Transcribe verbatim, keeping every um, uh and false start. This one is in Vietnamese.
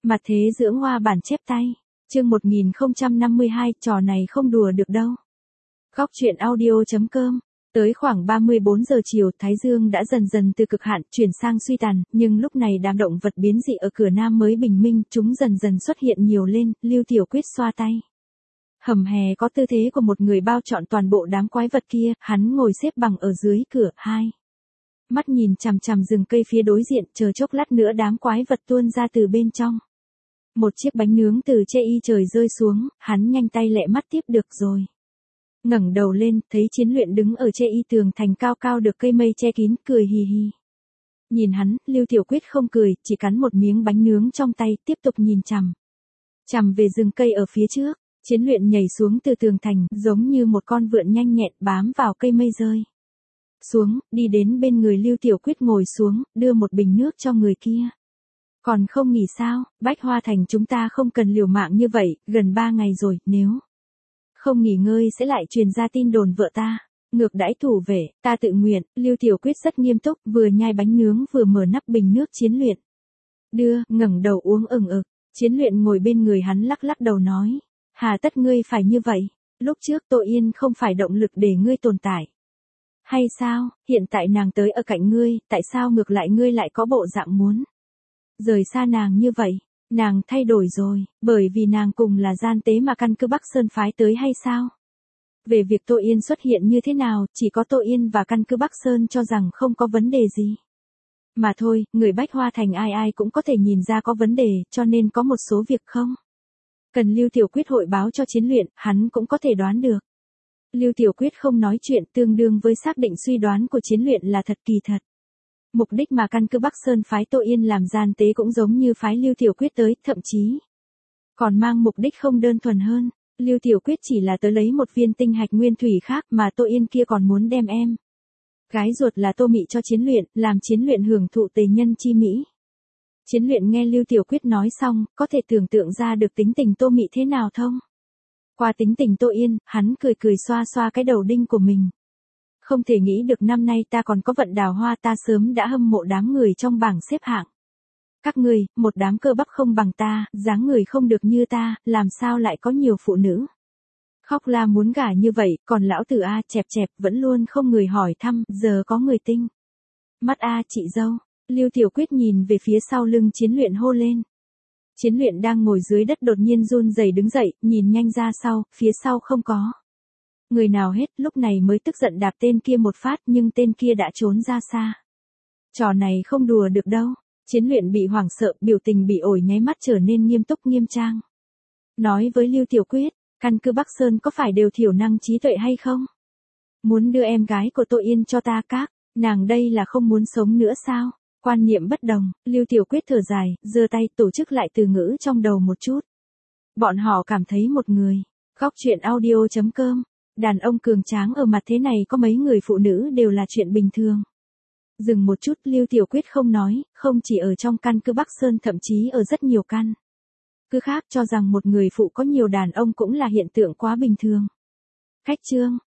Mặt thế dưỡng hoa bản chép tay. Chương một nghìn không trăm năm mươi hai, trò này không đùa được đâu. Góc truyện audio chấm com. Tới khoảng ba mươi bốn giờ chiều, Thái Dương đã dần dần từ cực hạn chuyển sang suy tàn, nhưng lúc này đám động vật biến dị ở cửa Nam mới bình minh, chúng dần dần xuất hiện nhiều lên. Lưu Tiểu Quyết xoa tay. Hầm hè có tư thế của một người bao trọn toàn bộ đám quái vật kia, hắn ngồi xếp bằng ở dưới cửa. Hai mắt nhìn chằm chằm rừng cây phía đối diện, chờ chốc lát nữa đám quái vật tuôn ra từ bên trong. Một chiếc bánh nướng từ chê y trời rơi xuống, hắn nhanh tay lẹ mắt tiếp được rồi. Ngẩng đầu lên, thấy Chiến Luyện đứng ở chê y tường thành cao cao được cây mây che kín, cười hì hì. Nhìn hắn, Lưu Tiểu Quyết không cười, chỉ cắn một miếng bánh nướng trong tay, tiếp tục nhìn chằm chằm về rừng cây ở phía trước. Chiến Luyện nhảy xuống từ tường thành, giống như một con vượn nhanh nhẹn bám vào cây mây rơi xuống, đi đến bên người Lưu Tiểu Quyết ngồi xuống, đưa một bình nước cho người kia. Còn không nghỉ sao, Bách Hoa Thành chúng ta không cần liều mạng như vậy, gần ba ngày rồi, nếu không nghỉ ngơi sẽ lại truyền ra tin đồn vợ ta ngược đãi thủ vệ, ta tự nguyện. Lưu Tiểu Quyết rất nghiêm túc, vừa nhai bánh nướng vừa mở nắp bình nước Chiến Luyện đưa, ngẩng đầu uống ừng ực. Chiến Luyện ngồi bên người hắn lắc lắc đầu nói, hà tất ngươi phải như vậy, lúc trước Tô Yên không phải động lực để ngươi tồn tại hay sao, hiện tại nàng tới ở cạnh ngươi, tại sao ngược lại ngươi lại có bộ dạng muốn rời xa nàng như vậy? Nàng thay đổi rồi, bởi vì nàng cùng là gian tế mà căn cứ Bắc Sơn phái tới hay sao? Về việc Tô Yên xuất hiện như thế nào, chỉ có Tô Yên và căn cứ Bắc Sơn cho rằng không có vấn đề gì. Mà thôi, người Bách Hoa Thành ai ai cũng có thể nhìn ra có vấn đề, cho nên có một số việc không cần Lưu Tiểu Quyết hội báo cho Chiến Luyện, hắn cũng có thể đoán được. Lưu Tiểu Quyết không nói chuyện, tương đương với xác định suy đoán của Chiến Luyện là thật. Kỳ thật, mục đích mà căn cứ Bắc Sơn phái Tô Yên làm gian tế cũng giống như phái Lưu Tiểu Quyết tới, thậm chí còn mang mục đích không đơn thuần hơn. Lưu Tiểu Quyết chỉ là tới lấy một viên tinh hạch nguyên thủy khác, mà Tô Yên kia còn muốn đem em gái ruột là Tô Mị cho Chiến Luyện, làm Chiến Luyện hưởng thụ tề nhân chi mỹ. Chiến Luyện nghe Lưu Tiểu Quyết nói xong, có thể tưởng tượng ra được tính tình Tô Mị thế nào thông. Qua tính tình Tô Yên, hắn cười cười xoa xoa cái đầu đinh của mình. Không thể nghĩ được năm nay ta còn có vận đào hoa, ta sớm đã hâm mộ đám người trong bảng xếp hạng. Các ngươi, một đám cơ bắp không bằng ta, dáng người không được như ta, làm sao lại có nhiều phụ nữ khóc la muốn gả như vậy, còn lão tử A chẹp chẹp vẫn luôn không người hỏi thăm, giờ có người tinh mắt A chị dâu. Lưu Tiểu Quyết nhìn về phía sau lưng Chiến Luyện hô lên. Chiến Luyện đang ngồi dưới đất đột nhiên run rẩy đứng dậy, nhìn nhanh ra sau, phía sau không có người nào hết, lúc này mới tức giận đạp tên kia một phát, nhưng tên kia đã trốn ra xa. Trò này không đùa được đâu. Chiến Luyện bị hoảng sợ, biểu tình bị ổi nháy mắt trở nên nghiêm túc nghiêm trang. Nói với Lưu Tiểu Quyết, căn cứ Bắc Sơn có phải đều thiểu năng trí tuệ hay không? Muốn đưa em gái của Tô Yên cho ta các, nàng đây là không muốn sống nữa sao? Quan niệm bất đồng, Lưu Tiểu Quyết thở dài, giơ tay tổ chức lại từ ngữ trong đầu một chút. Bọn họ cảm thấy một người. Góc truyện audio chấm com. Đàn ông cường tráng ở mặt thế này có mấy người phụ nữ đều là chuyện bình thường. Dừng một chút, Lưu Tiểu Quyết không nói, không chỉ ở trong căn cứ Bắc Sơn, thậm chí ở rất nhiều căn cứ khác cho rằng một người phụ có nhiều đàn ông cũng là hiện tượng quá bình thường. Cách chương